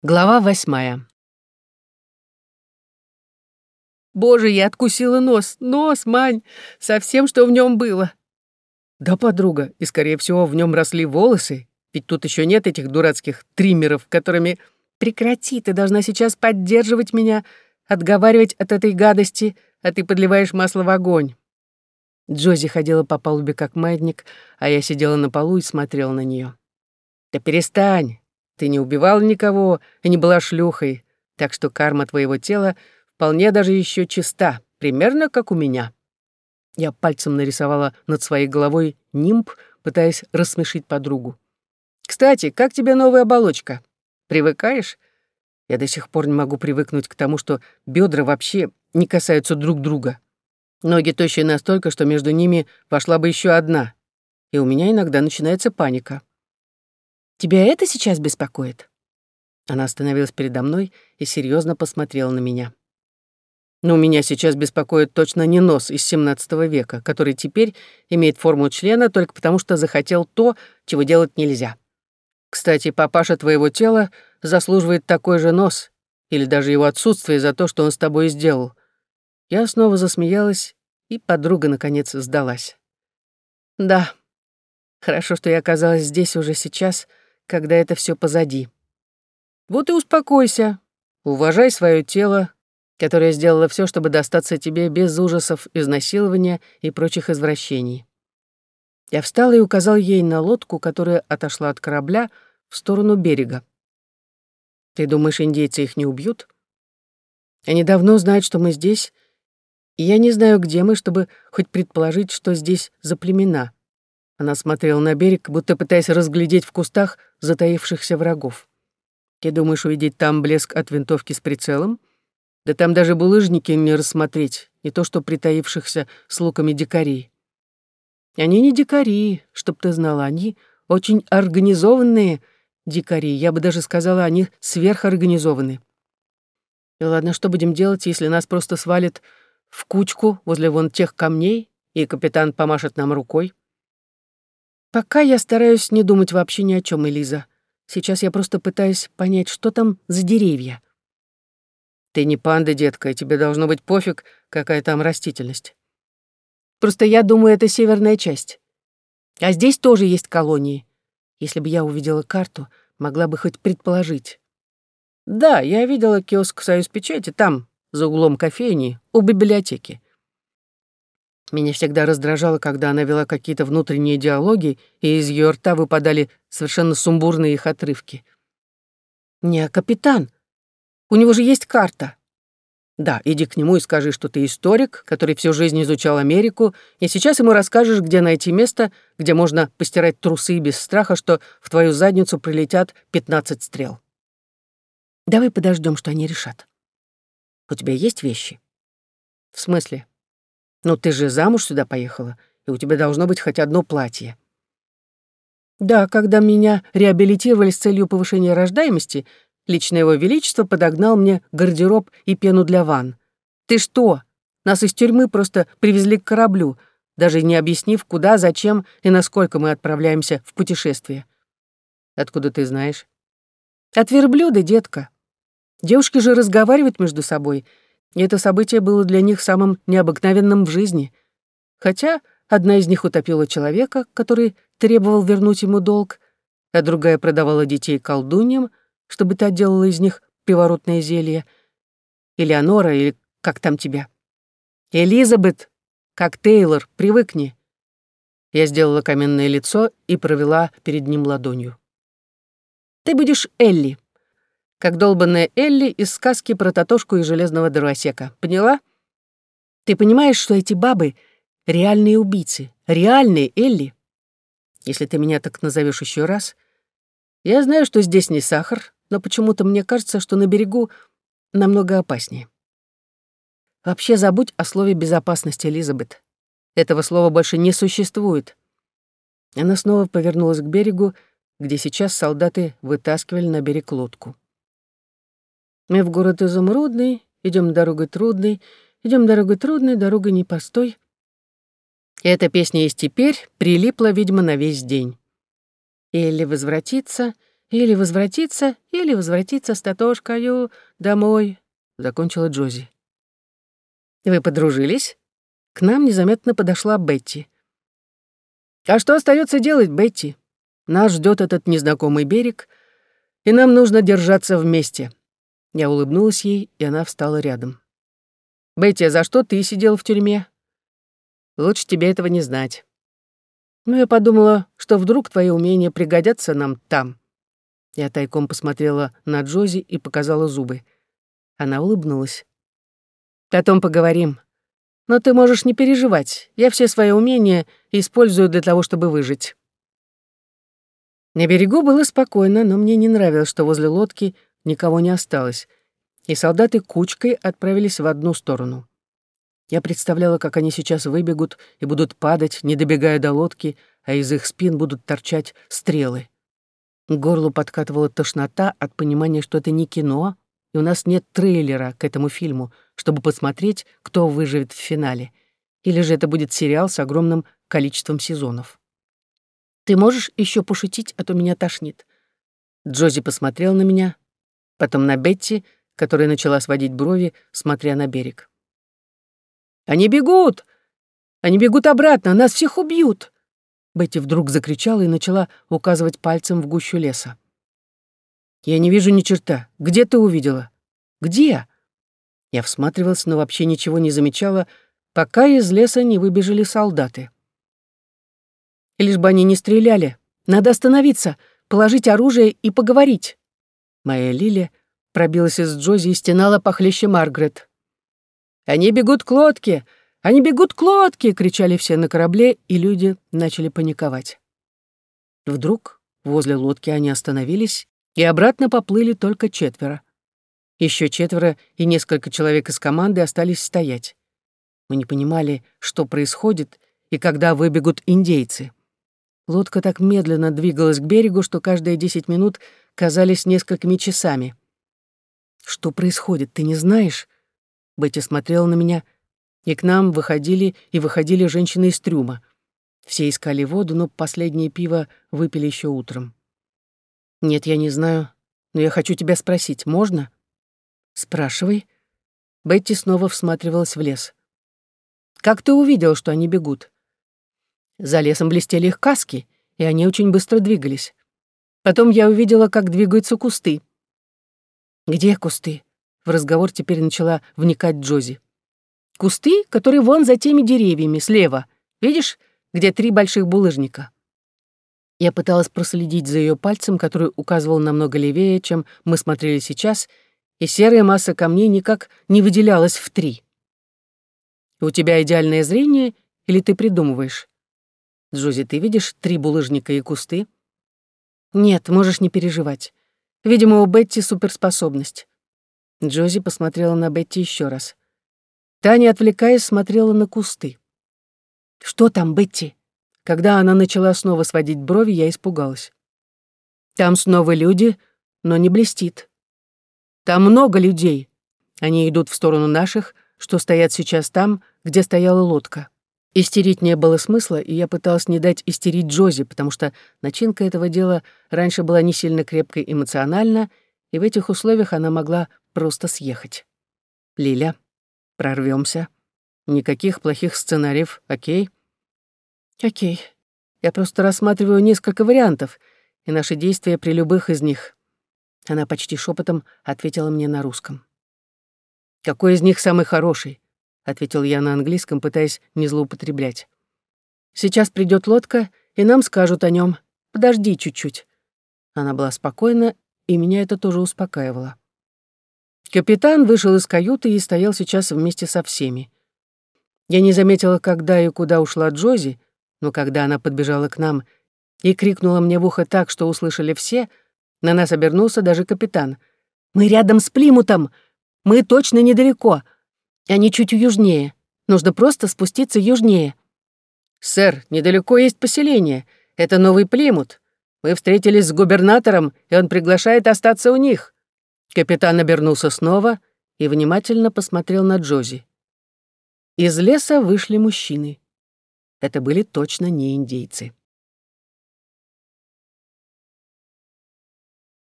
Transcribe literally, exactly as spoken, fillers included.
Глава восьмая. Боже, я откусила нос. Нос, Мань, со всем, что в нем было. Да, подруга, и, скорее всего, в нем росли волосы. Ведь тут еще нет этих дурацких триммеров, которыми... Прекрати, ты должна сейчас поддерживать меня, отговаривать от этой гадости, а ты подливаешь масло в огонь. Джози ходила по палубе как маятник, а я сидела на полу и смотрела на нее. Да перестань. Ты не убивала никого и не была шлюхой, так что карма твоего тела вполне даже еще чиста, примерно как у меня. Я пальцем нарисовала над своей головой нимб, пытаясь рассмешить подругу. Кстати, как тебе новая оболочка? Привыкаешь? Я до сих пор не могу привыкнуть к тому, что бедра вообще не касаются друг друга. Ноги тощие настолько, что между ними вошла бы еще одна. И у меня иногда начинается паника. Тебя это сейчас беспокоит? Она остановилась передо мной и серьезно посмотрела на меня. Но меня сейчас беспокоит точно не нос из семнадцатого века, который теперь имеет форму члена только потому, что захотел то, чего делать нельзя. Кстати, папаша твоего тела заслуживает такой же нос, или даже его отсутствие за то, что он с тобой сделал. Я снова засмеялась, и подруга, наконец, сдалась. Да, хорошо, что я оказалась здесь уже сейчас, когда это все позади. Вот и успокойся, уважай свое тело, которое сделало все, чтобы достаться тебе без ужасов изнасилования и прочих извращений. Я встала и указала ей на лодку, которая отошла от корабля в сторону берега. Ты думаешь, индейцы их не убьют? Они давно знают, что мы здесь, и я не знаю, где мы, чтобы хоть предположить, что здесь за племена. Она смотрела на берег, будто пытаясь разглядеть в кустах затаившихся врагов. Ты думаешь увидеть там блеск от винтовки с прицелом? Да там даже булыжники не рассмотреть, не то что притаившихся с луками дикарей. Они не дикари, чтоб ты знала, они очень организованные дикари, я бы даже сказала, они сверхорганизованы. И ладно, что будем делать, если нас просто свалит в кучку возле вон тех камней, и капитан помашет нам рукой? Пока я стараюсь не думать вообще ни о чем, Элиза. Сейчас я просто пытаюсь понять, что там за деревья. Ты не панда, детка, и тебе должно быть пофиг, какая там растительность. Просто я думаю, это северная часть. А здесь тоже есть колонии. Если бы я увидела карту, могла бы хоть предположить. Да, я видела киоск «Союз печати» там, за углом кофейни, у библиотеки. Меня всегда раздражало, когда она вела какие-то внутренние диалоги, и из ее рта выпадали совершенно сумбурные их отрывки. «Не, капитан, у него же есть карта». Да, иди к нему и скажи, что ты историк, который всю жизнь изучал Америку, и сейчас ему расскажешь, где найти место, где можно постирать трусы без страха, что в твою задницу прилетят пятнадцать стрел. Давай подождем, что они решат. У тебя есть вещи? В смысле? Ну, ты же замуж сюда поехала, и у тебя должно быть хоть одно платье. Да, когда меня реабилитировали с целью повышения рождаемости, лично его величество подогнал мне гардероб и пену для ванн. Ты что? Нас из тюрьмы просто привезли к кораблю, даже не объяснив, куда, зачем и насколько мы отправляемся в путешествие. Откуда ты знаешь? От верблюда, детка. Девушки же разговаривают между собой, и это событие было для них самым необыкновенным в жизни. Хотя одна из них утопила человека, который требовал вернуть ему долг, а другая продавала детей колдуньям, чтобы та делала из них приворотное зелье. Элеонора, или как там тебя? Элизабет, как Тейлор, привыкни. Я сделала каменное лицо и провела перед ним ладонью. Ты будешь Элли, как долбанная Элли из сказки про Татошку и железного дровосека. Поняла? Ты понимаешь, что эти бабы — реальные убийцы, реальные Элли? Если ты меня так назовешь еще раз. Я знаю, что здесь не сахар, но почему-то мне кажется, что на берегу намного опаснее. Вообще забудь о слове «безопасность», Элизабет. Этого слова больше не существует. Она снова повернулась к берегу, где сейчас солдаты вытаскивали на берег лодку. Мы в город изумрудный, идем дорогой трудной, идем дорогой трудной, дорогой непростой. И эта песня есть теперь прилипла, видимо, на весь день. Элли возвратится, Или возвратиться, или возвратиться с Татошкою домой, закончила Джози. Вы подружились? К нам незаметно подошла Бетти. А что остается делать, Бетти? Нас ждет этот незнакомый берег, и нам нужно держаться вместе. Я улыбнулась ей, и она встала рядом. Бетти, а за что ты сидел в тюрьме? Лучше тебе этого не знать. Ну, я подумала, что вдруг твои умения пригодятся нам там. Я тайком посмотрела на Джози и показала зубы. Она улыбнулась. Потом поговорим. Но ты можешь не переживать. Я все свои умения использую для того, чтобы выжить. На берегу было спокойно, но мне не нравилось, что возле лодки никого не осталось, и солдаты кучкой отправились в одну сторону. Я представляла, как они сейчас выбегут и будут падать, не добегая до лодки, а из их спин будут торчать стрелы. К горлу подкатывала тошнота от понимания, что это не кино, и у нас нет трейлера к этому фильму, чтобы посмотреть, кто выживет в финале. Или же это будет сериал с огромным количеством сезонов. «Ты можешь еще пошутить, а то меня тошнит». Джози посмотрел на меня, потом на Бетти, которая начала сводить брови, смотря на берег. «Они бегут! Они бегут обратно! Нас всех убьют!» Бетти вдруг закричала и начала указывать пальцем в гущу леса. «Я не вижу ни черта. Где ты увидела?» «Где?» Я всматривалась, но вообще ничего не замечала, пока из леса не выбежали солдаты. «Лишь бы они не стреляли. Надо остановиться, положить оружие и поговорить». Моя Лили пробилась из Джози и стенала похлеще Маргарет. «Они бегут к лодке! Они бегут к лодке!» — кричали все на корабле, и люди начали паниковать. Вдруг возле лодки они остановились, и обратно поплыли только четверо. Еще четверо и несколько человек из команды остались стоять. Мы не понимали, что происходит и когда выбегут индейцы. Лодка так медленно двигалась к берегу, что каждые десять минут казались несколькими часами. «Что происходит, ты не знаешь?» Бетти смотрела на меня, и к нам выходили и выходили женщины из трюма. Все искали воду, но последнее пиво выпили еще утром. «Нет, я не знаю, но я хочу тебя спросить, можно?» «Спрашивай». Бетти снова всматривалась в лес. «Как ты увидел, что они бегут?» За лесом блестели их каски, и они очень быстро двигались. Потом я увидела, как двигаются кусты. «Где кусты?» В разговор теперь начала вникать Джози. «Кусты, которые вон за теми деревьями, слева. Видишь, где три больших булыжника?» Я пыталась проследить за ее пальцем, который указывал намного левее, чем мы смотрели сейчас, и серая масса камней никак не выделялась в три. «У тебя идеальное зрение, или ты придумываешь?» «Джози, ты видишь три булыжника и кусты?» «Нет, можешь не переживать. Видимо, у Бетти суперспособность». Джози посмотрела на Бетти еще раз. Таня, отвлекаясь, смотрела на кусты. «Что там, Бетти?» Когда она начала снова сводить брови, я испугалась. «Там снова люди, но не блестит. Там много людей. Они идут в сторону наших, что стоят сейчас там, где стояла лодка». Истерить не было смысла, и я пыталась не дать истерить Джози, потому что начинка этого дела раньше была не сильно крепкой эмоционально, и в этих условиях она могла просто съехать. «Лиля, прорвемся. Никаких плохих сценариев, окей?» «Окей. Я просто рассматриваю несколько вариантов, и наши действия при любых из них». Она почти шепотом ответила мне на русском. «Какой из них самый хороший?» — ответил я на английском, пытаясь не злоупотреблять. «Сейчас придет лодка, и нам скажут о нем. Подожди чуть-чуть». Она была спокойна, и меня это тоже успокаивало. Капитан вышел из каюты и стоял сейчас вместе со всеми. Я не заметила, когда и куда ушла Джози, но когда она подбежала к нам и крикнула мне в ухо так, что услышали все, на нас обернулся даже капитан. «Мы рядом с Плимутом! Мы точно недалеко! Они чуть южнее. Нужно просто спуститься южнее». «Сэр, недалеко есть поселение. Это Новый Плимут. Мы встретились с губернатором, и он приглашает остаться у них». Капитан обернулся снова и внимательно посмотрел на Джози. Из леса вышли мужчины. Это были точно не индейцы.